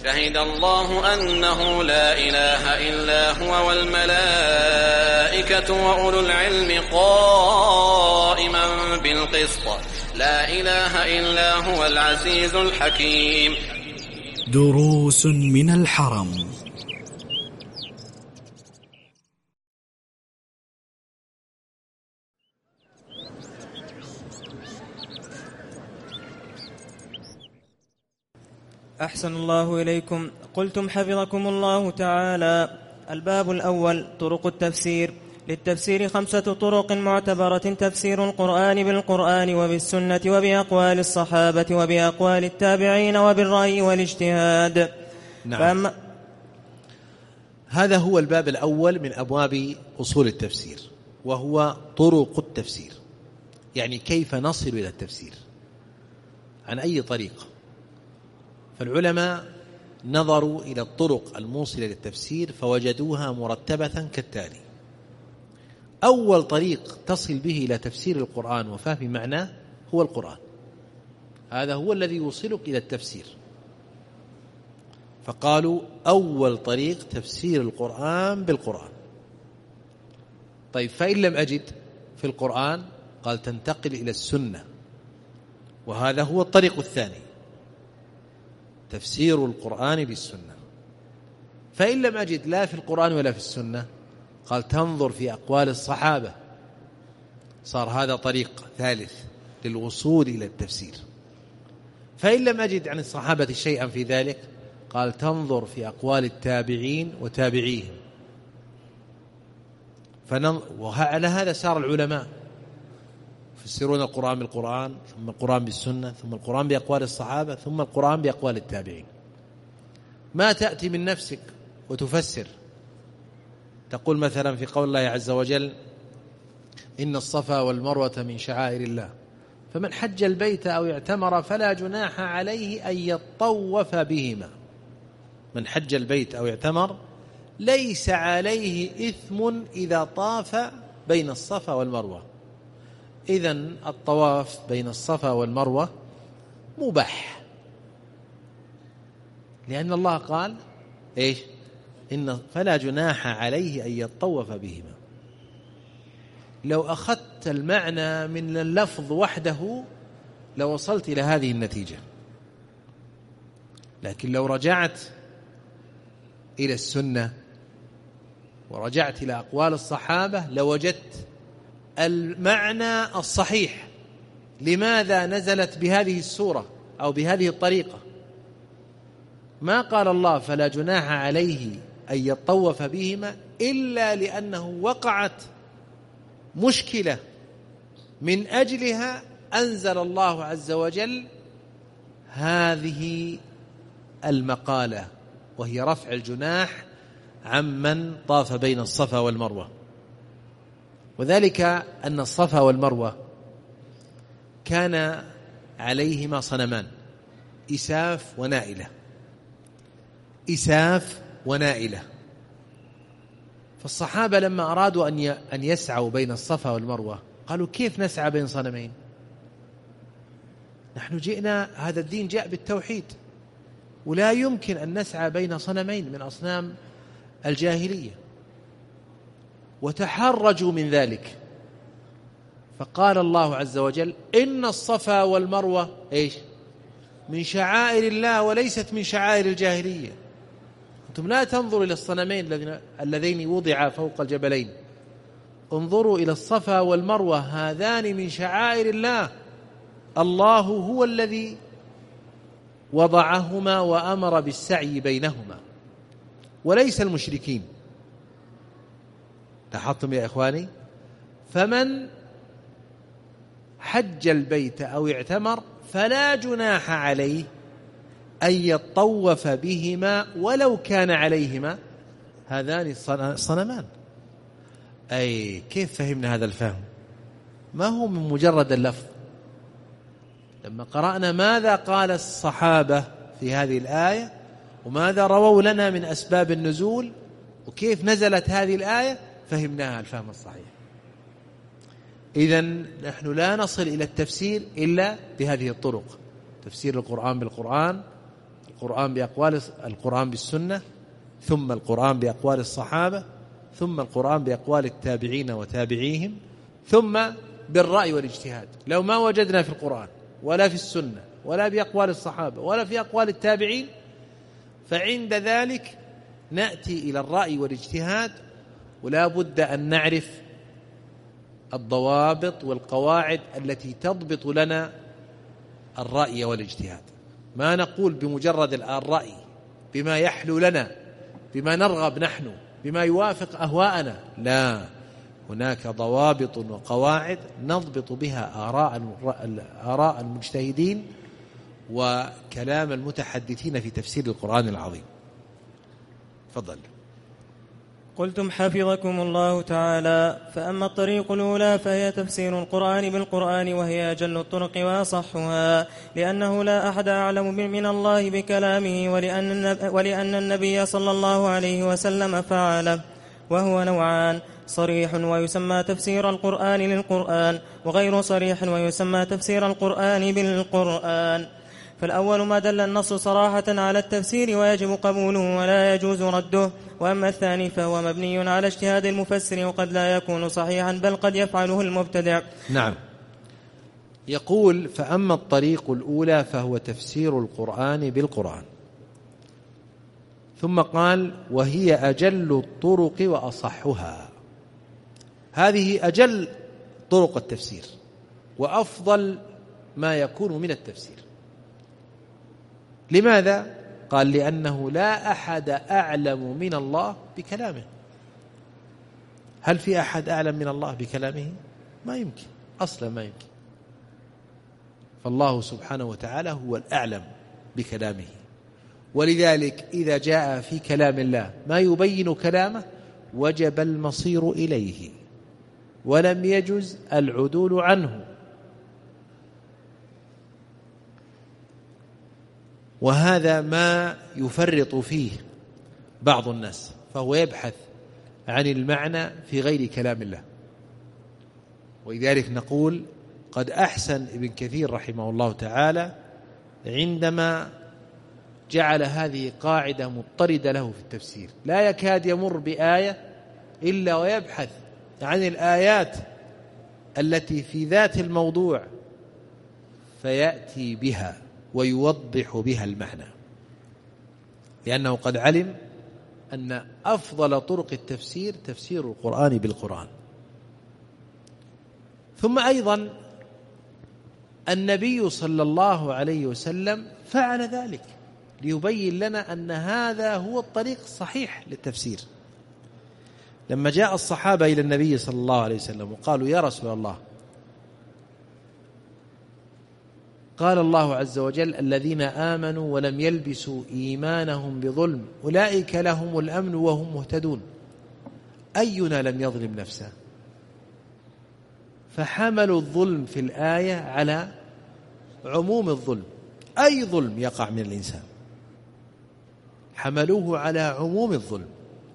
شهد الله أنه لا إله إلا هو والملائكة وأولو العلم قائما بالقسط لا إله إلا هو العزيز الحكيم. دروس من الحرم. أحسن الله إليكم. قلتم حفظكم الله تعالى: الباب الأول: طرق التفسير. للتفسير 5 طرق معتبرة: تفسير القرآن بالقرآن وبالسنة وبأقوال الصحابة وبأقوال التابعين وبالرأي والاجتهاد. نعم. هذا هو الباب الأول من أبواب أصول التفسير، وهو طرق التفسير، يعني كيف نصل إلى التفسير، عن أي طريقة. فالعلماء نظروا إلى الطرق الموصلة للتفسير فوجدوها مرتبة كالتالي: أول طريق تصل به إلى تفسير القرآن وفهم معناه هو القرآن، هذا هو الذي يوصلك إلى التفسير. فقالوا أول طريق تفسير القرآن بالقرآن. طيب، فإن لم أجد في القرآن، قال تنتقل إلى السنة، وهذا هو الطريق الثاني، تفسير القرآن بالسنة. فإن لم أجد لا في القرآن ولا في السنة، قال تنظر في أقوال الصحابة، صار هذا طريق ثالث للوصول إلى التفسير. فإن لم أجد عن الصحابة شيئا في ذلك، قال تنظر في أقوال التابعين وتابعيهم. وعلى هذا سار العلماء يفسرون القرآن بالقرآن، ثم القرآن بالسنة، ثم القرآن بأقوال الصحابة، ثم القرآن بأقوال التابعين. ما تأتي من نفسك وتفسر، تقول مثلا في قول الله عز وجل: إن الصفا والمروة من شعائر الله، فمن حج البيت أو اعتمر فلا جناح عليه أن يطوف بهما. من حج البيت أو اعتمر ليس عليه إثم إذا طاف بين الصفا والمروة. إذن الطواف بين الصفا والمروة مباح، لأن الله قال إيش؟ إن فلا جناح عليه أن يطوف بهما. لو أخذت المعنى من اللفظ وحده لوصلت إلى هذه النتيجة، لكن لو رجعت إلى السنة ورجعت إلى أقوال الصحابة لوجدت المعنى الصحيح لماذا نزلت بهذه السورة أو بهذه الطريقة. ما قال الله فلا جناح عليه أن يطوف بهما إلا لأنه وقعت مشكلة من أجلها أنزل الله عز وجل هذه المقالة، وهي رفع الجناح عمن طاف بين الصفا والمروة. وذلك أن الصفا والمروة كان عليهما صنمان، إساف ونائلة، إساف ونائلة. فالصحابة لما أرادوا أن يسعوا بين الصفا والمروة قالوا: كيف نسعى بين صنمين؟ نحن جئنا، هذا الدين جاء بالتوحيد، ولا يمكن أن نسعى بين صنمين من أصنام الجاهلية. وتحرجوا من ذلك، فقال الله عز وجل: إن الصفا والمروة إيش؟ من شعائر الله وليست من شعائر الجاهلية. أنتم لا تنظروا إلى الصنمين اللذين وضعا فوق الجبلين، انظروا إلى الصفا والمروة، هذان من شعائر الله، الله هو الذي وضعهما وأمر بالسعي بينهما، وليس المشركين. لاحظتم يا إخواني؟ فمن حج البيت أو اعتمر فلا جناح عليه أن يطوف بهما ولو كان عليهما هذان الصنمان. أي كيف فهمنا هذا الفهم؟ ما هو من مجرد اللفظ. لما قرأنا ماذا قال الصحابة في هذه الآية، وماذا رووا لنا من أسباب النزول، وكيف نزلت هذه الآية، فهمناها الفهم الصحيح. إذن نحن لا نصل إلى التفسير إلا بهذه الطرق: تفسير القرآن بالقرآن، القرآن بالسنة، ثم القرآن بأقوال الصحابة، ثم القرآن بأقوال التابعين وتابعيهم، ثم بالرأي والاجتهاد. لو ما وجدنا في القرآن ولا في السنة ولا بأقوال الصحابة ولا في أقوال التابعين، فعند ذلك نأتي إلى الرأي والاجتهاد، ولا بد أن نعرف الضوابط والقواعد التي تضبط لنا الرأي والاجتهاد. ما نقول بمجرد الرأي بما يحلو لنا، بما نرغب نحن، بما يوافق أهواءنا، لا، هناك ضوابط وقواعد نضبط بها آراء المجتهدين وكلام المتحدثين في تفسير القرآن العظيم. تفضل. قلتم حفظكم الله تعالى: فأما الطريق الأولى فهي تفسير القرآن بالقرآن، وهي أجل الطرق وأصحها، لأنه لا أحد أعلم من الله بكلامه، ولأن النبي صلى الله عليه وسلم فعله، وهو نوعان: صريح ويسمى تفسير القرآن للقرآن، وغير صريح ويسمى تفسير القرآن بالقرآن. فالأول ما دل النص صراحة على التفسير ويجب قبوله ولا يجوز رده، وأما الثاني فهو مبني على اجتهاد المفسر، وقد لا يكون صحيحا بل قد يفعله المبتدع. نعم. يقول: فأما الطريق الأولى فهو تفسير القرآن بالقرآن، ثم قال: وهي أجل الطرق وأصحها. هذه أجل طرق التفسير وأفضل ما يكون من التفسير. لماذا؟ قال: لأنه لا أحد أعلم من الله بكلامه. هل في أحد أعلم من الله بكلامه؟ ما يمكن، أصلا ما يمكن. فالله سبحانه وتعالى هو الأعلم بكلامه، ولذلك إذا جاء في كلام الله ما يبين كلامه وجب المصير إليه، ولم يجز العدول عنه. وهذا ما يفرط فيه بعض الناس، فهو يبحث عن المعنى في غير كلام الله. ولذلك نقول: قد أحسن ابن كثير رحمه الله تعالى عندما جعل هذه قاعدة مضطردة له في التفسير، لا يكاد يمر بآية إلا ويبحث عن الآيات التي في ذات الموضوع فيأتي بها ويوضح بها المعنى، لأنه قد علم أن أفضل طرق التفسير تفسير القرآن بالقرآن. ثم أيضا النبي صلى الله عليه وسلم فعل ذلك ليبين لنا أن هذا هو الطريق الصحيح للتفسير. لما جاء الصحابة إلى النبي صلى الله عليه وسلم وقالوا: يا رسول الله، قال الله عز وجل: الذين آمنوا ولم يلبسوا إيمانهم بظلم أولئك لهم الأمن وهم مهتدون، أينا لم يظلم نفسه؟ فحملوا الظلم في الآية على عموم الظلم، أي ظلم يقع من الإنسان حملوه على عموم الظلم.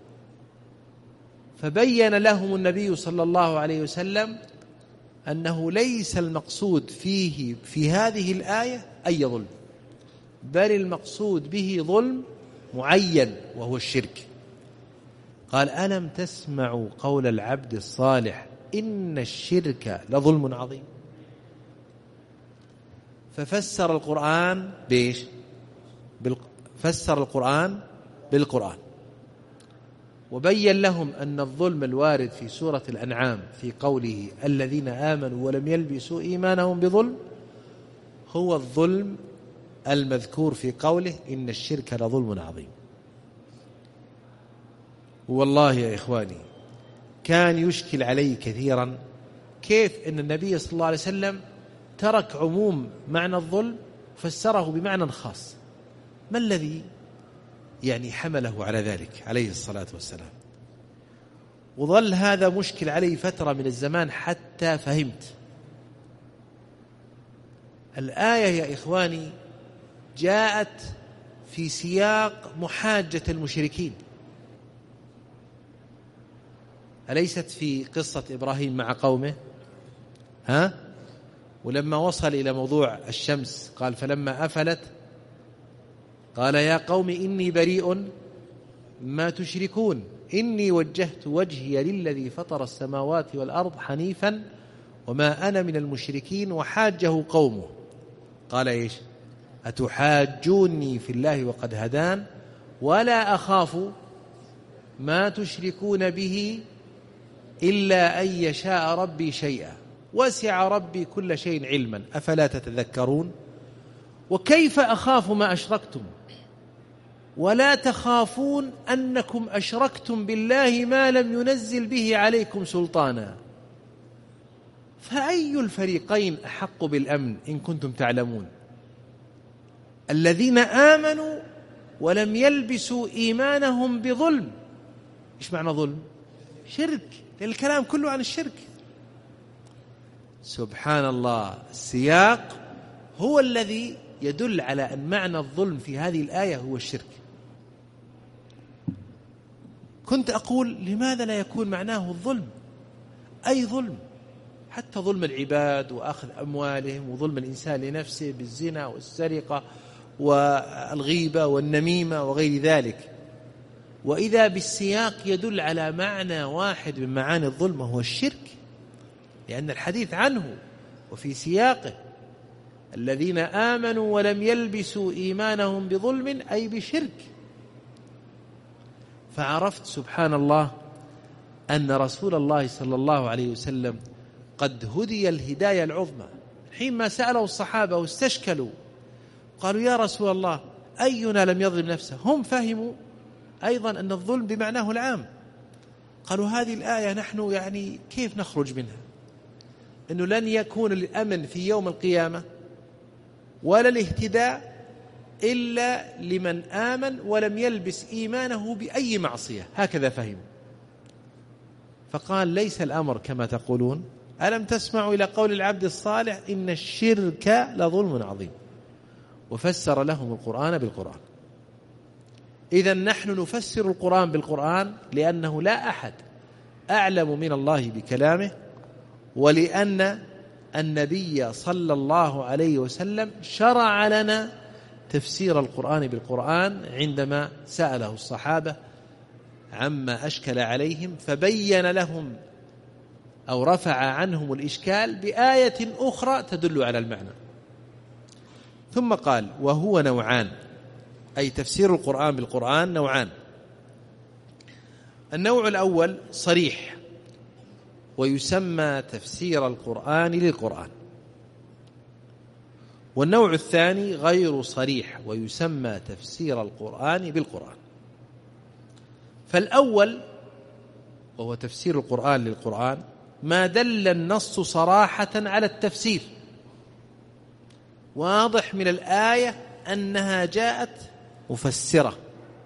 فبين لهم النبي صلى الله عليه وسلم أنه ليس المقصود فيه في هذه الآية أي ظلم، بل المقصود به ظلم معين وهو الشرك. قال: ألم تسمعوا قول العبد الصالح إن الشرك لظلم عظيم؟ ففسر القرآن بإيش؟ فسر القرآن بالقرآن، وبين لهم أن الظلم الوارد في سورة الأنعام في قوله: الذين آمنوا ولم يلبسوا إيمانهم بظلم، هو الظلم المذكور في قوله إن الشرك لظلم عظيم. والله يا إخواني كان يشكل علي كثيرا كيف أن النبي صلى الله عليه وسلم ترك عموم معنى الظلم فسره بمعنى خاص. ما الذي حمله على ذلك عليه الصلاة والسلام؟ وظل هذا مشكل علي فترة من الزمان حتى فهمت. الآية يا إخواني جاءت في سياق محاجة المشركين، أليست في قصة إبراهيم مع قومه؟ ولما وصل إلى موضوع الشمس قال: فلما أفلت قال يا قوم إني بريء ما تشركون إني وجهت وجهي للذي فطر السماوات والأرض حنيفا وما أنا من المشركين. وحاجه قومه قال إيش؟ أتحاجوني في الله وقد هدان ولا أخاف ما تشركون به إلا أن يشاء ربي شيئا وسع ربي كل شيء علما أفلا تتذكرون. وكيف أخاف ما أشركتم ولا تخافون أنكم أشركتم بالله ما لم ينزل به عليكم سلطانا فأي الفريقين أحق بالأمن إن كنتم تعلمون الذين آمنوا ولم يلبسوا إيمانهم بظلم. إيش معنى ظلم؟ شرك، لأن الكلام كله عن الشرك. سبحان الله، السياق هو الذي يدل على أن معنى الظلم في هذه الآية هو الشرك. كنت أقول لماذا لا يكون معناه الظلم؟ أي ظلم، حتى ظلم العباد وأخذ أموالهم وظلم الإنسان لنفسه بالزنا والسرقة والغيبة والنميمة وغير ذلك. وإذا بالسياق يدل على معنى واحد من معاني الظلم وهو الشرك، لأن الحديث عنه وفي سياقه الذين آمنوا ولم يلبسوا إيمانهم بظلم أي بشرك. فعرفت سبحان الله أن رسول الله صلى الله عليه وسلم قد هدي الهداية العظمى. حينما سألوا الصحابة واستشكلوا قالوا يا رسول الله أينا لم يظلم نفسه، هم فهموا أيضا أن الظلم بمعناه العام. قالوا هذه الآية نحن يعني كيف نخرج منها؟ أنه لن يكون الأمن في يوم القيامة ولا الاهتداء إلا لمن آمن ولم يلبس إيمانه بأي معصية، هكذا فهم. فقال ليس الأمر كما تقولون، ألم تسمعوا إلى قول العبد الصالح إن الشرك لظلم عظيم، وفسر لهم القرآن بالقرآن. إذن نحن نفسر القرآن بالقرآن لأنه لا أحد أعلم من الله بكلامه، ولأن النبي صلى الله عليه وسلم شرع لنا تفسير القرآن بالقرآن عندما سأله الصحابة عما أشكل عليهم فبين لهم أو رفع عنهم الإشكال بآية أخرى تدل على المعنى. ثم قال وهو نوعان، أي تفسير القرآن بالقرآن نوعان. النوع الأول صريح ويسمى تفسير القرآن للقرآن، والنوع الثاني غير صريح ويسمى تفسير القرآن بالقرآن. فالأول وهو تفسير القرآن للقرآن ما دل النص صراحة على التفسير، واضح من الآية أنها جاءت مفسرة.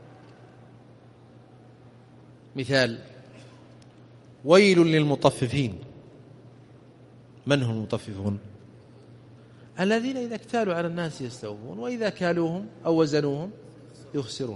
مثال ويل للمطففين. من هم المطففون؟ الذين إذا اكتالوا على الناس يستوفون وإذا كالوهم أو وزنوهم يخسرون.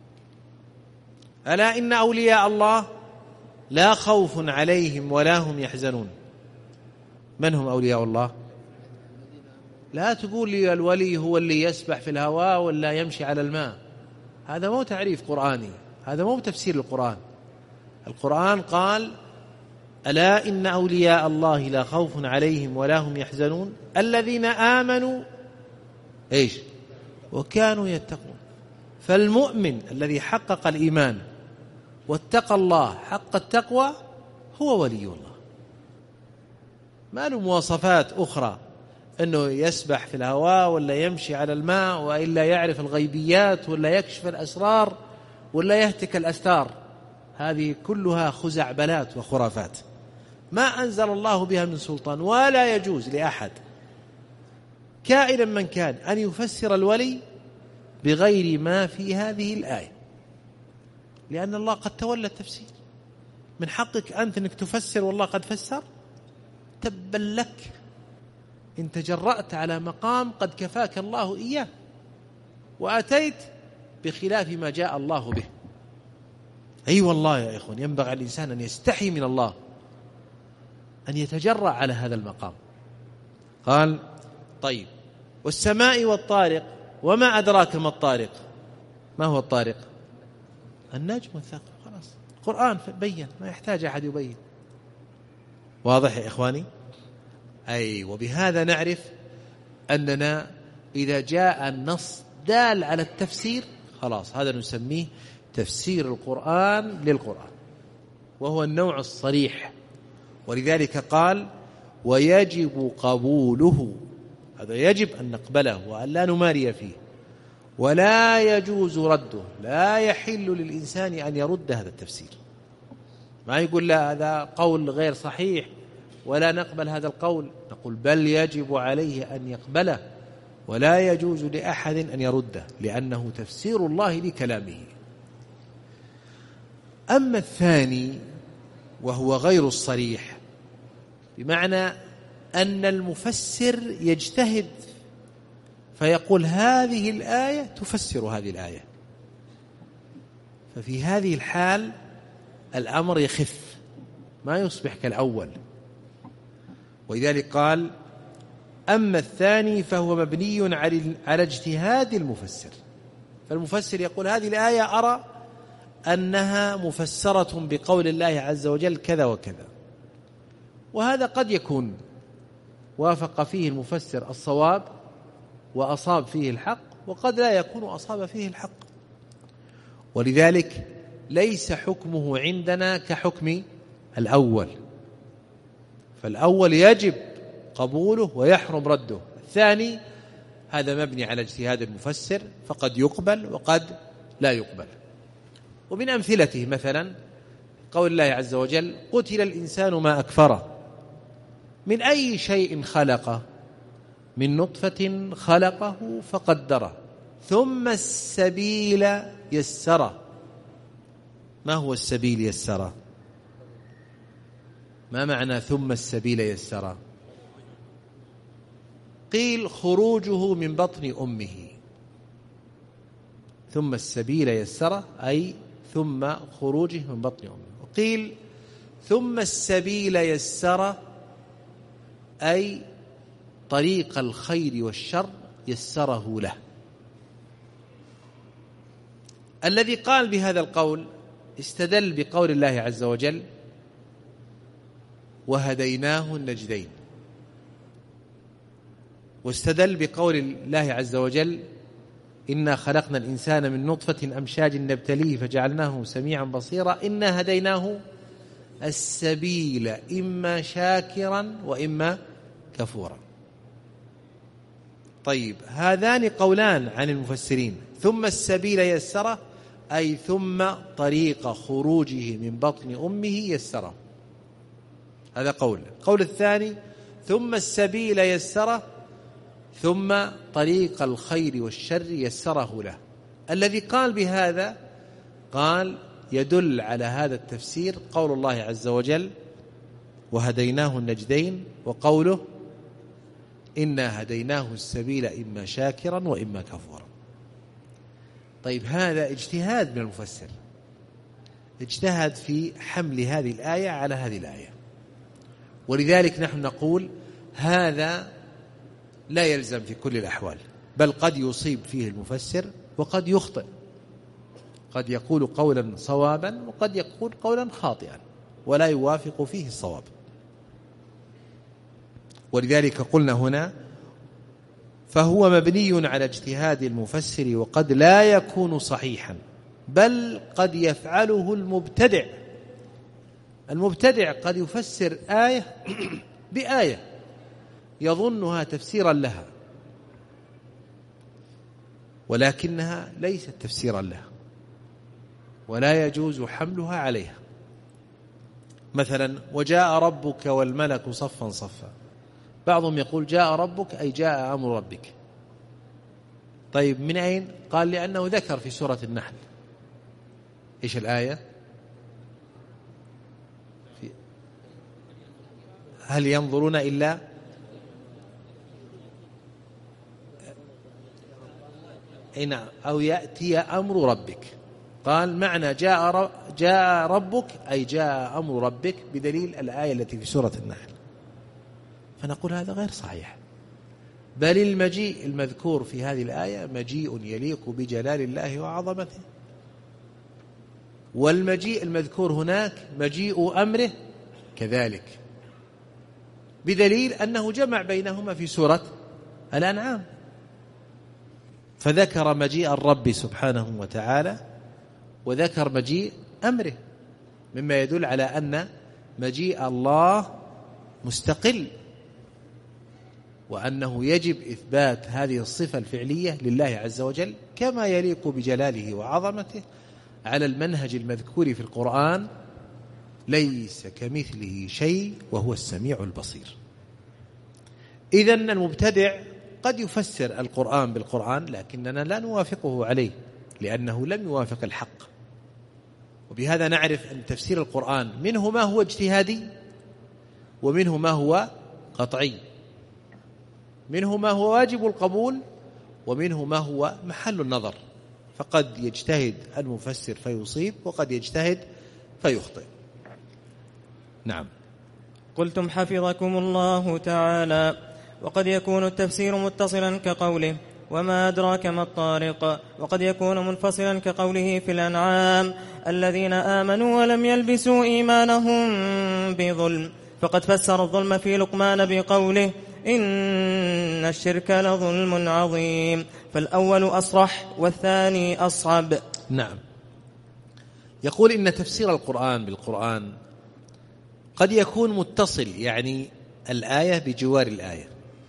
ألا إن أولياء الله لا خوف عليهم ولا هم يحزنون. من هم أولياء الله؟ لا تقول لي الولي هو اللي يسبح في الهواء ولا يمشي على الماء، هذا مو تعريف قرآني، هذا مو تفسير القرآن. القرآن قال ألا إن أولياء الله لا خوف عليهم ولا هم يحزنون الذين آمنوا إيش وكانوا يتقون. فالمؤمن الذي حقق الإيمان واتقى الله حق التقوى هو ولي الله. ما له مواصفات أخرى أنه يسبح في الهواء ولا يمشي على الماء وإلا يعرف الغيبيات ولا يكشف الأسرار ولا يهتك الأستار. هذه كلها خزعبلات وخرافات ما أنزل الله بها من سلطان، ولا يجوز لأحد كائنا من كان أن يفسر الولي بغير ما في هذه الآية، لأن الله قد تولى التفسير. من حقك أنت أنك تفسر والله قد فسر؟ تبا لك إن تجرأت على مقام قد كفاك الله إياه وأتيت بخلاف ما جاء الله به. أي والله يا إخوان ينبغي على الإنسان أن يستحي من الله أن يتجرأ على هذا المقام. قال طيب والسماء والطارق وما أدراك ما الطارق. ما هو الطارق؟ النجم والثاقب. خلاص القرآن بين، ما يحتاج أحد يبين. واضح يا إخواني؟ أي وبهذا نعرف أننا إذا جاء النص دال على التفسير خلاص هذا نسميه تفسير القرآن للقرآن، وهو النوع الصريح. ولذلك قال ويجب قبوله، هذا يجب أن نقبله وأن لا نماري فيه، ولا يجوز رده، لا يحل للإنسان أن يرد هذا التفسير. ما يقول لا هذا قول غير صحيح ولا نقبل هذا القول، نقول بل يجب عليه أن يقبله، ولا يجوز لأحد أن يرده، لأنه تفسير الله لكلامه. أما الثاني وهو غير الصريح، بمعنى أن المفسر يجتهد فيقول هذه الآية تفسر هذه الآية، ففي هذه الحال الأمر يخف، ما يصبح كالأول. ولذلك قال أما الثاني فهو مبني على اجتهاد المفسر، فالمفسر يقول هذه الآية أرى أنها مفسرة بقول الله عز وجل كذا وكذا، وهذا قد يكون وافق فيه المفسر الصواب وأصاب فيه الحق، وقد لا يكون أصاب فيه الحق. ولذلك ليس حكمه عندنا كحكم الأول، فالأول يجب قبوله ويحرم رده، الثاني هذا مبني على اجتهاد المفسر فقد يقبل وقد لا يقبل. ومن أمثلته مثلا قول الله عز وجل قتل الإنسان ما أكفره، من أي شيء خلقه؟ من نطفة خلقه فقدره ثم السبيل يسره. ما هو السبيل يسره؟ ما معنى ثم السبيل يسره؟ قيل خروجه من بطن أمه، ثم السبيل يسره أي ثم خروجه من بطن أمه. وقيل ثم السبيل يسره أي طريق الخير والشر يسره له. الذي قال بهذا القول استدل بقول الله عز وجل وهديناه النجدين، واستدل بقول الله عز وجل إنا خلقنا الإنسان من نطفة أمشاج نبتليه فجعلناه سميعا بصيرا إنا هديناه السبيل إما شاكرا وإما كفورا. طيب هذان قولان عن المفسرين، ثم السبيل يسره أي ثم طريق خروجه من بطن أمه يسره، هذا قول. قول الثاني ثم السبيل يسره ثم طريق الخير والشر يسره له. الذي قال بهذا قال يدل على هذا التفسير قول الله عز وجل وهديناه النجدين، وقوله إنا هديناه السبيل إما شاكرا وإما كفورا. طيب هذا اجتهاد من المفسر، اجتهد في حمل هذه الآية على هذه الآية، ولذلك نحن نقول هذا لا يلزم في كل الأحوال، بل قد يصيب فيه المفسر وقد يخطئ، قد يقول قولا صوابا وقد يقول قولا خاطئا ولا يوافق فيه الصواب. ولذلك قلنا هنا فهو مبني على اجتهاد المفسر وقد لا يكون صحيحا، بل قد يفعله المبتدع. المبتدع قد يفسر آية بآية يظنها تفسيرا لها ولكنها ليست تفسيرا لها ولا يجوز حملها عليها. مثلا وجاء ربك والملك صفا صفا، بعضهم يقول جاء ربك أي جاء أمر ربك. طيب من أين؟ قال لأنه ذكر في سورة النحل. إيش الآية؟ هل ينظرون إلا أو يأتي أمر ربك. قال معنى جاء ربك أي جاء أمر ربك بدليل الآية التي في سورة النحل. فنقول هذا غير صحيح، بل المجيء المذكور في هذه الآية مجيء يليق بجلال الله وعظمته، والمجيء المذكور هناك مجيء أمره كذلك، بدليل أنه جمع بينهما في سورة الأنعام، فذكر مجيء الرب سبحانه وتعالى وذكر مجيء أمره، مما يدل على أن مجيء الله مستقل، وأنه يجب إثبات هذه الصفة الفعلية لله عز وجل كما يليق بجلاله وعظمته على المنهج المذكور في القرآن: ليس كمثله شيء وهو السميع البصير. إذن المبتدع قد يفسر القرآن بالقرآن، لكننا لا نوافقه عليه لأنه لم يوافق الحق. وبهذا نعرف أن تفسير القرآن منه ما هو اجتهادي، ومنه ما هو قطعي، منه ما هو واجب القبول، ومنه ما هو محل النظر، فقد يجتهد المفسر فيصيب وقد يجتهد فيخطئ. نعم. قلتم حفظكم الله تعالى: وقد يكون التفسير متصلا كقوله: وما أدراك ما الطارق، وقد يكون منفصلا كقوله في الأنعام: الذين آمنوا ولم يلبسوا إيمانهم بظلم، فقد فسر الظلم في لقمان بقوله: إن الشرك لظلم عظيم، فالأول أصرح والثاني أصعب. نعم. يقول إن تفسير القرآن بالقرآن قد يكون متصل، يعني الآية بجوار الآية،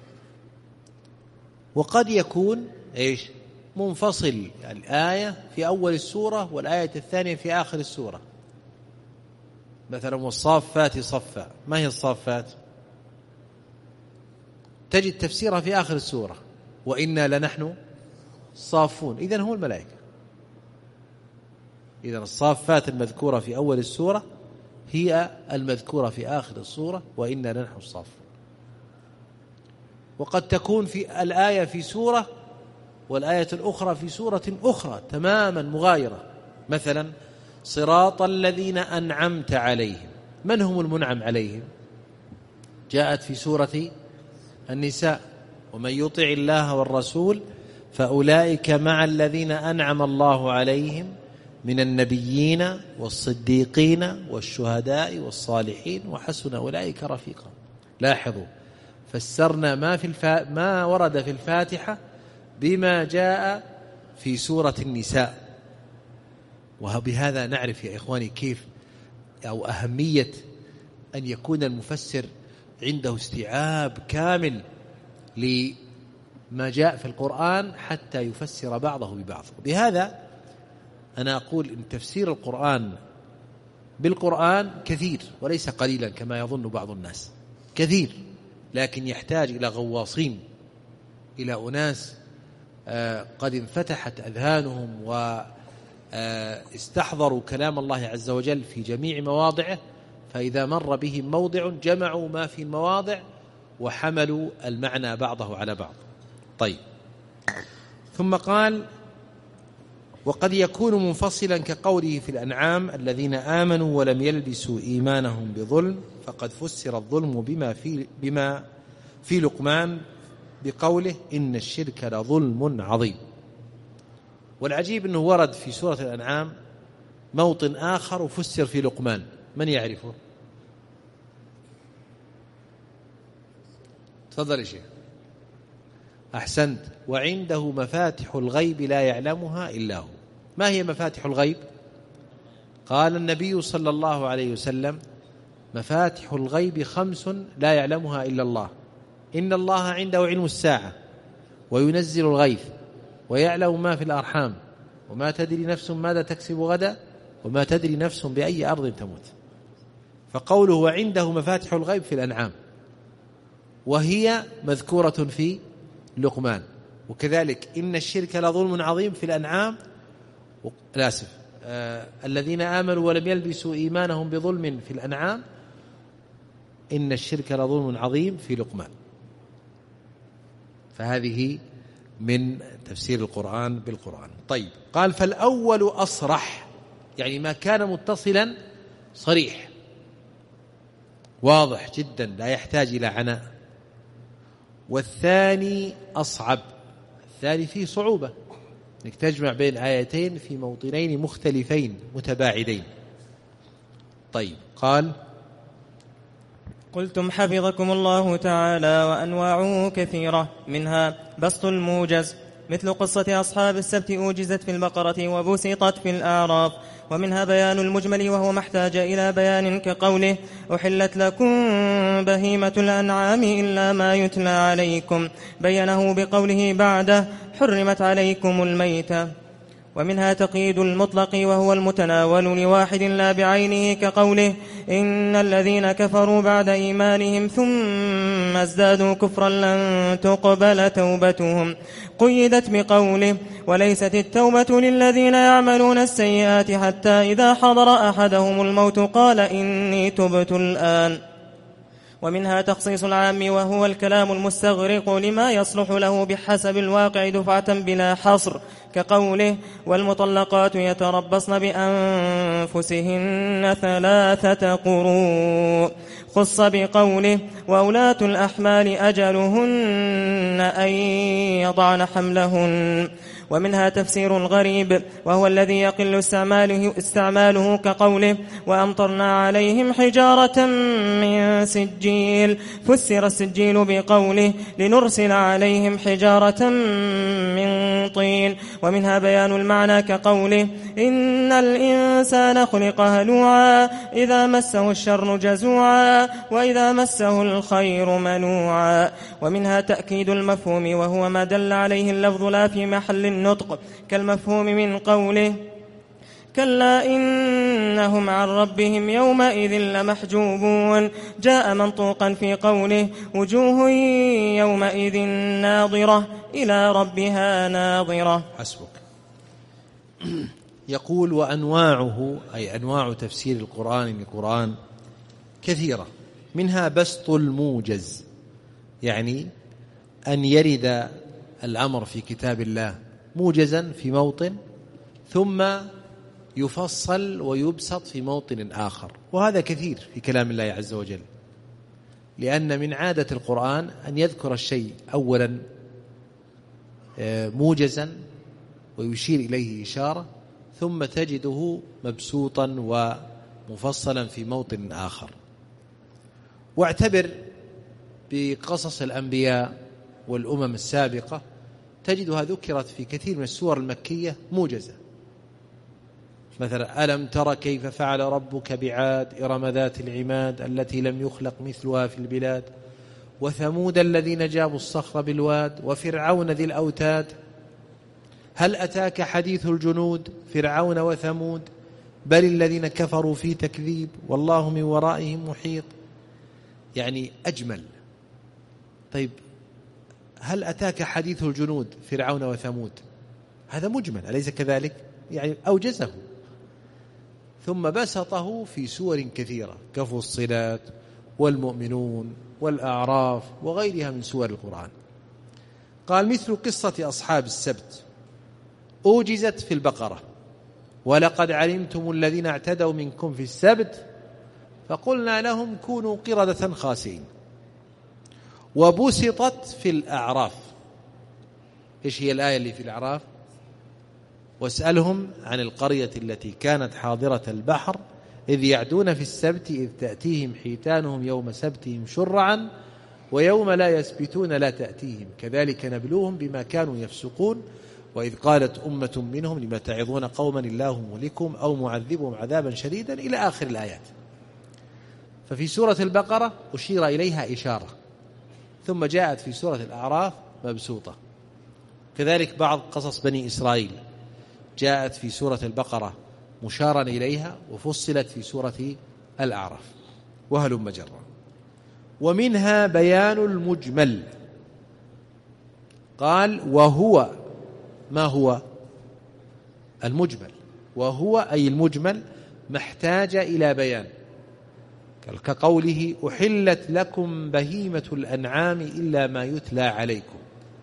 وقد يكون منفصل، يعني الآية في أول السورة والآية الثانية في آخر السورة. مثلا والصافات صفا، ما هي الصافات؟ تجد تفسيرها في آخر السورة: وإنا لنحن صافون، إذن هو الملائكة. إذن الصافات المذكورة في أول السورة هي المذكورة في آخر السورة: وإنا لنحن الصافون. وقد تكون في الآية في سورة والآية الأخرى في سورة أخرى تماما مغايرة. مثلا صراط الذين أنعمت عليهم، من هم المنعم عليهم؟ جاءت في سورة النساء: ومن يطع الله والرسول فأولئك مع الذين أنعم الله عليهم من النبيين والصديقين والشهداء والصالحين وحسن أولئك رفيقا. لاحظوا، فسرنا ما ورد في الفاتحة بما جاء في سورة النساء. وبهذا نعرف يا إخواني كيف أو أهمية أن يكون المفسر عنده استيعاب كامل لما جاء في القرآن حتى يفسر بعضه ببعض. بهذا أنا أقول إن تفسير القرآن بالقرآن كثير وليس قليلا كما يظن بعض الناس، كثير، لكن يحتاج إلى غواصين، إلى أناس قد انفتحت أذهانهم واستحضروا كلام الله عز وجل في جميع مواضعه، فإذا مر بهم موضع جمعوا ما في المواضع وحملوا المعنى بعضه على بعض. طيب، ثم قال: وقد يكون منفصلا كقوله في الأنعام: الذين آمنوا ولم يلبسوا إيمانهم بظلم، فقد فسر الظلم بما في لقمان بقوله: إن الشرك لظلم عظيم. والعجيب أنه ورد في سورة الأنعام موطن آخر وفسر في لقمان، من يعرفه؟ تفضل يا شيخ. أحسنت. وعنده مفاتح الغيب لا يعلمها إلا هو. ما هي مفاتح الغيب؟ قال النبي صلى الله عليه وسلم: مفاتح الغيب 5 لا يعلمها إلا الله. إن الله عنده علم الساعة وينزل الغيث ويعلم ما في الأرحام وما تدري نفس ماذا تكسب غدا وما تدري نفس بأي أرض تموت. فقوله وعنده مفاتح الغيب في الأنعام، وهي مذكورة في لقمان. وكذلك إن الشرك لظلم عظيم في الأنعام، الذين آمنوا ولم يلبسوا إيمانهم بظلم في الأنعام، إن الشرك لظلم عظيم في لقمان. فهذه من تفسير القرآن بالقرآن. طيب، قال: فالأول أصرح، يعني ما كان متصلا صريح واضح جدا لا يحتاج إلى عناء. والثاني أصعب، الثاني فيه صعوبة انك تجمع بين آيتين في موطنين مختلفين متباعدين. طيب قال: قلتم حفظكم الله تعالى وأنواعه كثيرة، منها بسط الموجز مثل قصة أصحاب السبت أوجزت في البقرة وبسطت في الأعراف، ومنها بيان المجمل وهو ما احتاج إلى بيان كقوله أحلت لكم بهيمة الأنعام إلا ما يتلى عليكم، بينه بقوله بعده حرمت عليكم الميتة. ومنها تقييد المطلق وهو المتناول لواحد لا بعينه كقوله إن الذين كفروا بعد إيمانهم ثم ازدادوا كفرا لن تقبل توبتهم، قيدت بقوله وليست التوبة للذين يعملون السيئات حتى إذا حضر أحدهم الموت قال إني تبت الآن. ومنها تخصيص العام وهو الكلام المستغرق لما يصلح له بحسب الواقع دفعة بلا حصر كقوله والمطلقات يتربصن بأنفسهن 3 قروء، خص بقوله وأولاة الأحمال أجلهن أن يضعن حملهن. ومنها تفسير الغريب وهو الذي يقل استعماله كقوله وأمطرنا عليهم حجارة من سجيل، فسر السجيل بقوله لنرسل عليهم حجارة من طين. ومنها بيان المعنى كقوله إن الإنسان خلق هلوعا إذا مسه الشر جزوعا وإذا مسه الخير منوعا. ومنها تأكيد المفهوم وهو ما دل عليه اللفظ لا في محل النطق كالمفهوم من قوله كلا إنهم عن ربهم يومئذ لمحجوبون، جاء منطوقا في قوله وجوه يومئذ ناظرة إلى ربها ناظرة. حسبك. يقول وأنواعه أي أنواع تفسير القرآن للقرآن كثيرة، منها بسط الموجز، يعني أن يرد الأمر في كتاب الله موجزا في موطن ثم يفصل ويبسط في موطن آخر، وهذا كثير في كلام الله عز وجل، لأن من عادة القرآن أن يذكر الشيء أولا موجزا ويشير إليه إشارة ثم تجده مبسوطا ومفصلا في موطن آخر. واعتبر بقصص الأنبياء والأمم السابقة تجدها ذكرت في كثير من السور المكية موجزة، مثلا ألم تر كيف فعل ربك بعاد إرم ذات العماد التي لم يخلق مثلها في البلاد وثمود الذين جابوا الصخر بالواد وفرعون ذي الأوتاد هل أتاك حديث الجنود فرعون وثمود بل الذين كفروا في تكذيب والله من ورائهم محيط، يعني أجمل. طيب هل أتاك حديث الجنود فرعون وثمود، هذا مجمل أليس كذلك؟ يعني أوجزه ثم بسطه في سور كثيرة كفصلات والمؤمنون والأعراف وغيرها من سور القرآن. قال مثل قصة أصحاب السبت أوجزت في البقرة ولقد علمتم الذين اعتدوا منكم في السبت فقلنا لهم كونوا قردة خاسئين، وبسطت في الأعراف. إيش هي الآية اللي في الأعراف؟ واسألهم عن القرية التي كانت حاضرة البحر إذ يعدون في السبت إذ تأتيهم حيتانهم يوم سبتهم شرعا ويوم لا يسبتون لا تأتيهم كذلك نبلوهم بما كانوا يفسقون وإذ قالت أمة منهم لما تعظون قوما الله مهلكهم أو معذبهم عذابا شديدا إلى آخر الآيات. ففي سورة البقرة أشير إليها إشارة ثم جاءت في سورة الأعراف مبسوطة. كذلك بعض قصص بني إسرائيل جاءت في سورة البقرة مشارا إليها وفصلت في سورة الأعراف وهلم مجرا. ومنها بيان المجمل. قال وهو ما هو المجمل؟ وهو أي المجمل محتاج إلى بيان كقوله أحلت لكم بهيمة الأنعام إلا ما يتلى عليكم.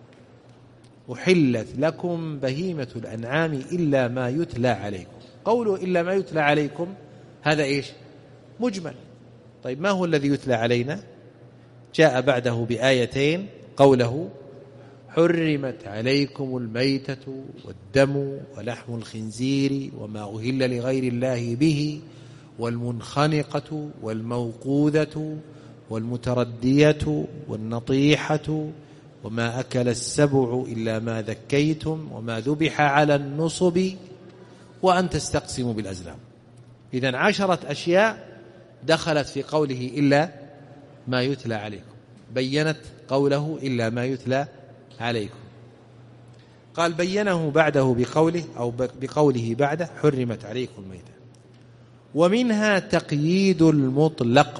أحلت لكم بهيمة الأنعام إلا ما يتلى عليكم، قوله إلا ما يتلى عليكم هذا إيش؟ مجمل. طيب ما هو الذي يتلى علينا؟ جاء بعده بآيتين قوله حرمت عليكم الميتة والدم ولحم الخنزير وما أهل لغير الله به والمنخنقة والموقوذة والمتردية والنطيحة وما أكل السبع إلا ما ذكيتم وما ذبح على النصب وأن تستقسموا بالأزلام. إذن 10 أشياء دخلت في قوله إلا ما يتلى عليكم، بيّنت قوله إلا ما يتلى عليكم. قال بيّنه بعده بقوله أو بقوله بعده حرمت عليكم الميتة. ومنها تقييد المطلق،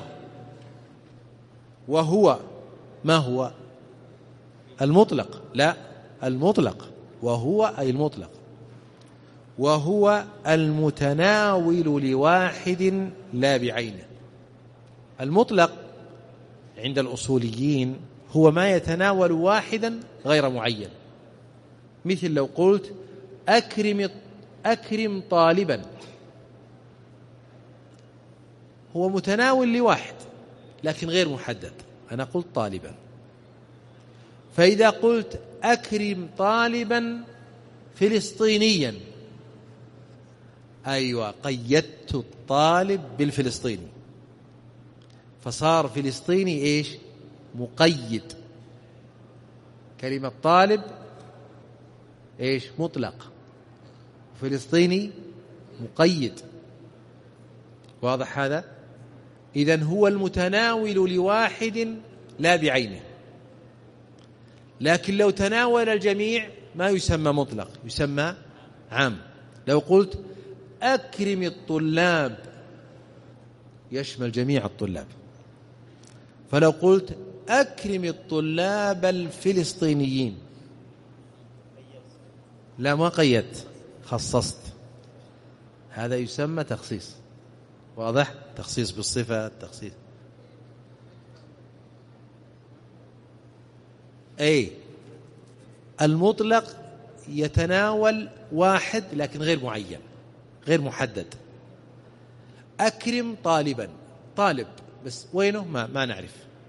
وهو ما هو المطلق؟ لا، المطلق وهو أي المطلق، وهو المتناول لواحد لا بعينه. المطلق عند الأصوليين هو ما يتناول واحدا غير معين، مثل لو قلت أكرم طالبا، هو متناول لواحد لكن غير محدد، أنا قلت طالبا. فإذا قلت أكرم طالبا فلسطينيا، أيوة قيدت الطالب بالفلسطيني، فصار فلسطيني إيش؟ مقيد. كلمة طالب إيش؟ مطلق، فلسطيني مقيد. واضح هذا؟ إذن هو المتناول لواحد لا بعينه، لكن لو تناول الجميع ما يسمى مطلق، يسمى عام. لو قلت أكرم الطلاب يشمل جميع الطلاب، فلو قلت أكرم الطلاب الفلسطينيين لا ما قيدت، خصصت، هذا يسمى تخصيص. واضح؟ تخصيص بالصفة، تخصيص. أي المطلق يتناول واحد لكن غير معين، غير محدد. أكرم طالبا، طالب بس وينه ما نعرف.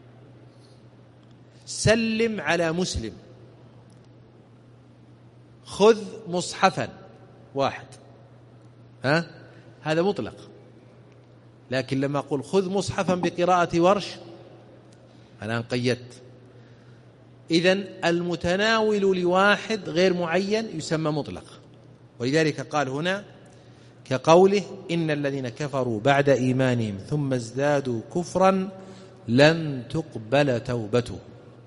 سلم على مسلم، خذ مصحفا، واحد، هذا مطلق. لكن لما أقول خذ مصحفا بقراءة ورش أنا قيدت. إذن المتناول لواحد غير معين يسمى مطلق. ولذلك قال هنا كقوله إن الذين كفروا بعد إيمانهم ثم ازدادوا كفرا لن تقبل توبته.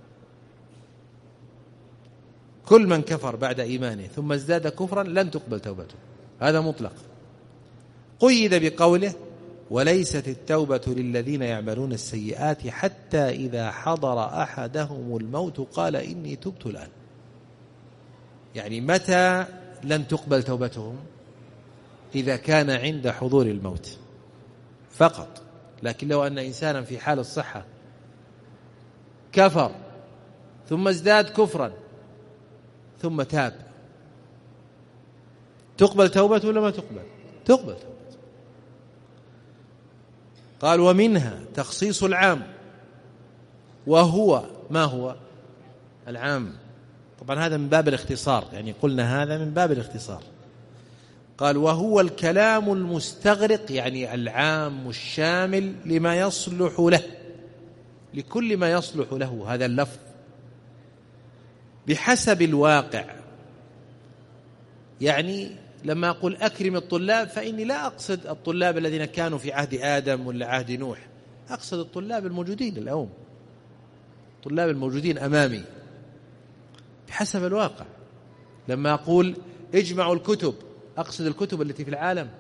كل من كفر بعد إيمانه ثم ازداد كفرا لن تقبل توبته، هذا مطلق. قيد بقوله وليست التوبة للذين يعملون السيئات حتى إذا حضر أحدهم الموت قال إني تبت الآن. يعني متى لن تقبل توبتهم؟ إذا كان عند حضور الموت فقط. لكن لو أن إنسانا في حال الصحة كفر ثم ازداد كفرا ثم تاب، تقبل توبته ولا ما تقبل؟ تقبل توبته. قال ومنها تخصيص العام، وهو ما هو العام؟ طبعا هذا من باب الاختصار، يعني قلنا هذا من باب الاختصار. قال وهو الكلام المستغرق، يعني العام الشامل لما يصلح له، لكل ما يصلح له هذا اللفظ بحسب الواقع. يعني لما أقول أكرم الطلاب فإني لا أقصد الطلاب الذين كانوا في عهد آدم ولا عهد نوح، أقصد الطلاب الموجودين اليوم، الطلاب الموجودين أمامي بحسب الواقع. لما أقول اجمعوا الكتب أقصد الكتب التي في العالم،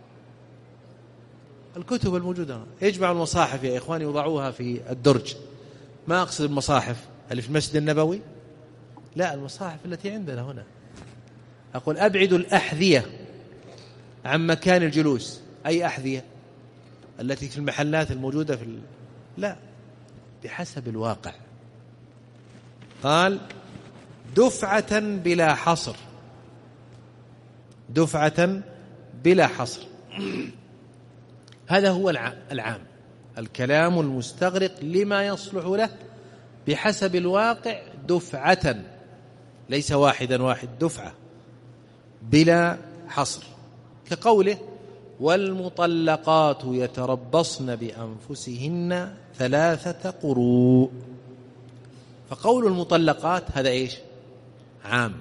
الكتب الموجودة. اجمعوا المصاحف يا إخواني وضعوها في الدرج، ما أقصد المصاحف اللي في المسجد النبوي، لا، المصاحف التي عندنا هنا. أقول أبعدوا الأحذية عن مكان الجلوس، أي أحذية؟ التي في المحلات الموجودة في لا، بحسب الواقع. قال دفعة بلا حصر، دفعة بلا حصر. هذا هو العام، الكلام المستغرق لما يصلح له بحسب الواقع دفعة، ليس واحدا دفعة بلا حصر، كقوله والمطلقات يتربصن بأنفسهن 3 قروء. فقول المطلقات هذا إيش؟ عام،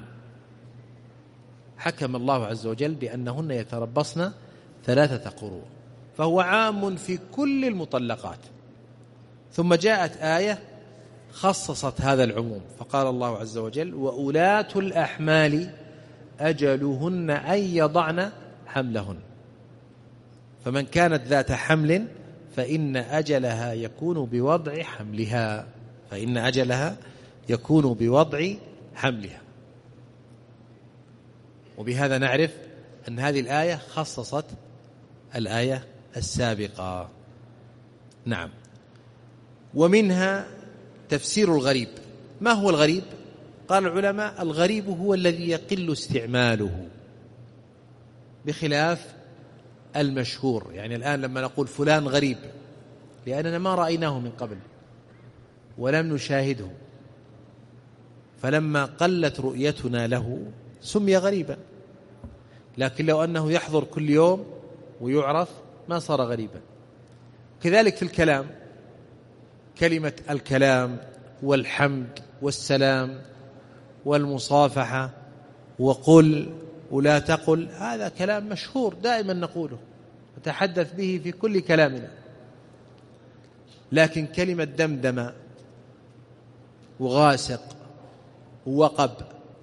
حكم الله عز وجل بأنهن يتربصن 3 قروء، فهو عام في كل المطلقات. ثم جاءت آية خصصت هذا العموم، فقال الله عز وجل وأولاة الأحمال أجلهن أن يضعن حملهن، فمن كانت ذات حمل فإن أجلها يكون بوضع حملها، فإن أجلها يكون بوضع حملها. وبهذا نعرف أن هذه الآية خصصت الآية السابقة. نعم. ومنها تفسير الغريب. ما هو الغريب؟ قال العلماء الغريب هو الذي يقل استعماله بخلاف المشهور. يعني الآن لما نقول فلان غريب لأننا ما رأيناه من قبل ولم نشاهده، فلما قلت رؤيتنا له سمي غريبا، لكن لو أنه يحضر كل يوم ويعرف ما صار غريبا. كذلك في الكلام، كلمة الكلام والحمد والسلام والمصافحة وقل ولا تقل، هذا كلام مشهور دائما نقوله نتحدث به في كل كلامنا. لكن كلمة دمدم وغاسق ووقب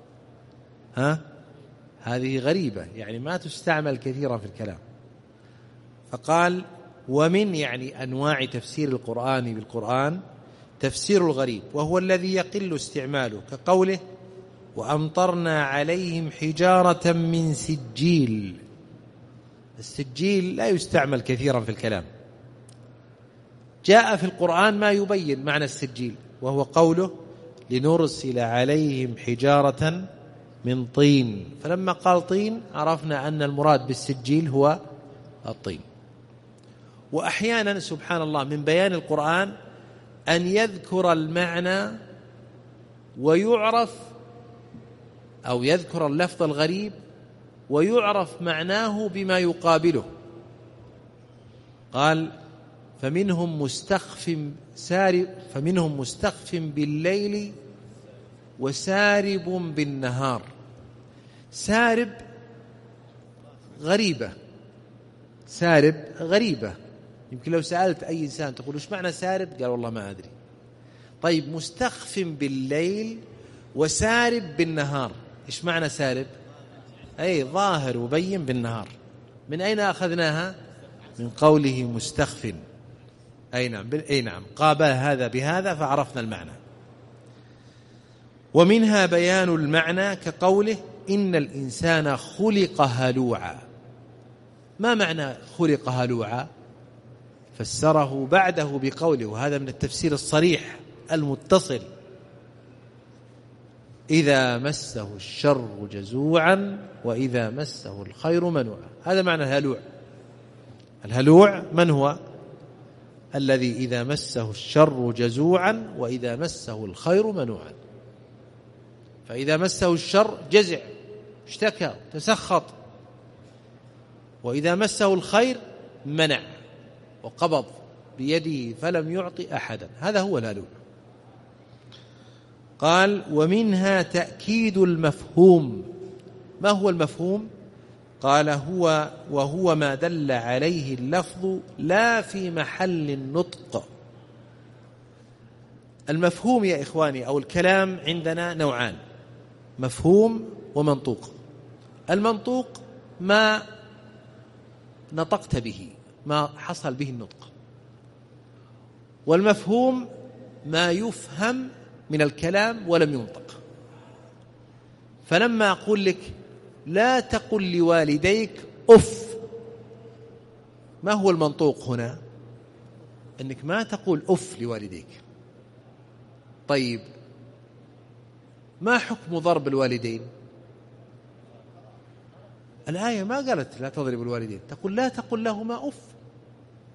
هذه غريبة، يعني ما تستعمل كثيرا في الكلام. فقال ومن يعني أنواع تفسير القرآن بالقرآن تفسير الغريب، وهو الذي يقل استعماله، كقوله وأمطرنا عليهم حجارة من سجيل. السجيل لا يستعمل كثيرا في الكلام. جاء في القرآن ما يبين معنى السجيل، وهو قوله لنرسل عليهم حجارة من طين، فلما قال طين عرفنا أن المراد بالسجيل هو الطين. وأحيانا سبحان الله من بيان القرآن أن يذكر المعنى ويعرف، أو يذكر اللفظ الغريب ويعرف معناه بما يقابله. قال فمنهم مستخف بالليل وسارب بالنهار. سارب غريبة، سارب غريبة، يمكن لو سألت أي إنسان تقول إيش معنى سارب؟ قال والله ما أدري. طيب مستخف بالليل وسارب بالنهار، إيش معنى سارب؟ أي ظاهر وبين بالنهار. من أين أخذناها؟ من قوله مستخف. أي نعم قابل هذا بهذا فعرفنا المعنى. ومنها بيان المعنى كقوله إن الإنسان خلق هلوعا. ما معنى خلق هلوعا؟ فسره بعده بقوله، وهذا من التفسير الصريح المتصل، إذا مسه الشر جزوعا وإذا مسه الخير منوعا. هذا معنى الهلوع. الهلوع من هو؟ الذي إذا مسه الشر جزوعا وإذا مسه الخير منوعا. فإذا مسه الشر جزع، اشتكى، تسخط، وإذا مسه الخير منع وقبض بيده فلم يعطي أحدا. هذا هو الهلوع. قال ومنها تأكيد المفهوم. ما هو المفهوم؟ قال وهو ما دل عليه اللفظ لا في محل النطق. المفهوم يا إخواني أو الكلام عندنا نوعان، مفهوم ومنطوق. المنطوق ما نطقت به، ما حصل به النطق. والمفهوم ما يفهم من الكلام ولم ينطق. فلما أقول لك لا تقل لوالديك أف، ما هو المنطوق هنا؟ أنك ما تقول أف لوالديك. طيب ما حكم ضرب الوالدين؟ الآية ما قالت لا تضرب الوالدين، تقول لا تقل لهما أف،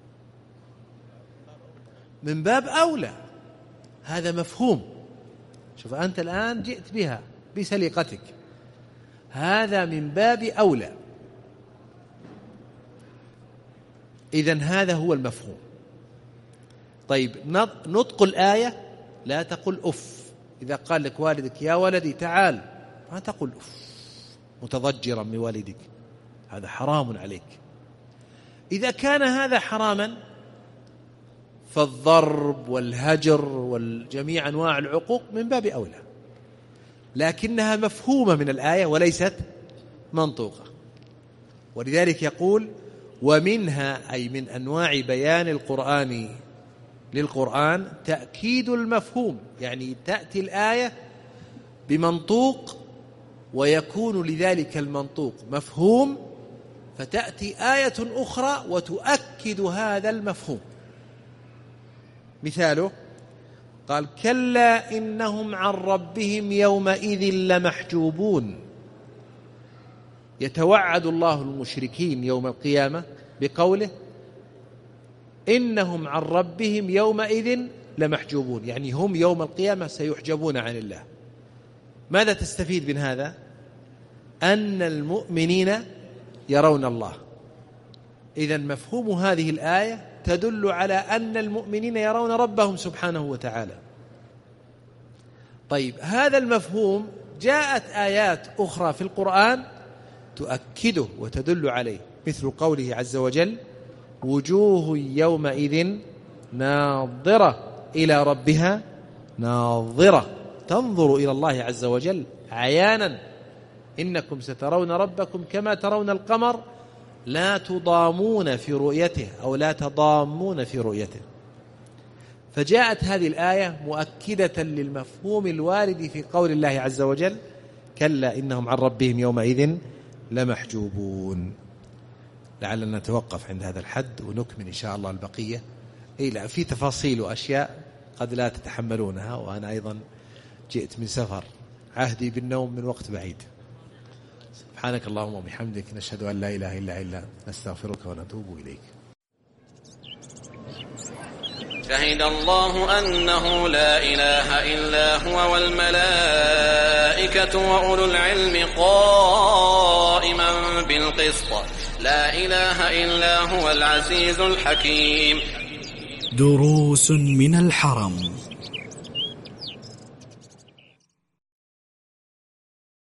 من باب أولى. هذا مفهوم. شوف أنت الآن جئت بها بسليقتك، هذا من باب أولى. إذن هذا هو المفهوم. طيب نطق الآية لا تقل أف. إذا قال لك والدك يا ولدي تعال ما تقل أف متضجرا من والدك، هذا حرام عليك. إذا كان هذا حراما فالضرب والهجر والجميع أنواع العقوق من باب أولى، لكنها مفهومة من الآية وليست منطوقة. ولذلك يقول ومنها أي من أنواع بيان القرآن للقرآن تأكيد المفهوم، يعني تأتي الآية بمنطوق ويكون لذلك المنطوق مفهوم، فتأتي آية أخرى وتؤكد هذا المفهوم. مثاله قال كلا إنهم عن ربهم يومئذ لمحجوبون. يتوعد الله المشركين يوم القيامة بقوله إنهم عن ربهم يومئذ لمحجوبون، يعني هم يوم القيامة سيحجبون عن الله. ماذا تستفيد من هذا؟ أن المؤمنين يرون الله. إذن مفهوم هذه الآية تدل على أن المؤمنين يرون ربهم سبحانه وتعالى. طيب هذا المفهوم جاءت آيات أخرى في القرآن تؤكده وتدل عليه، مثل قوله عز وجل وجوه يومئذ ناظرة إلى ربها ناظرة تنظر إلى الله عز وجل عيانا إنكم سترون ربكم كما ترون القمر لا تضامون في رؤيته أو لا تضامون في رؤيته. فجاءت هذه الآية مؤكدة للمفهوم الوارد في قول الله عز وجل كلا إنهم عن ربهم يومئذ لمحجوبون. لعلنا نتوقف عند هذا الحد ونكمل إن شاء الله البقية. لا في تفاصيل وأشياء قد لا تتحملونها، وأنا أيضا جئت من سفر عهدي بالنوم من وقت بعيد. سبحانك اللهم وبحمدك نشهد أن لا إله إلا أنت نستغفرك ونتوب إليك. شهد الله أنه لا إله إلا هو والملائكة وأولو العلم قائما بالقسط لا إله إلا هو العزيز الحكيم. دروس من الحرم.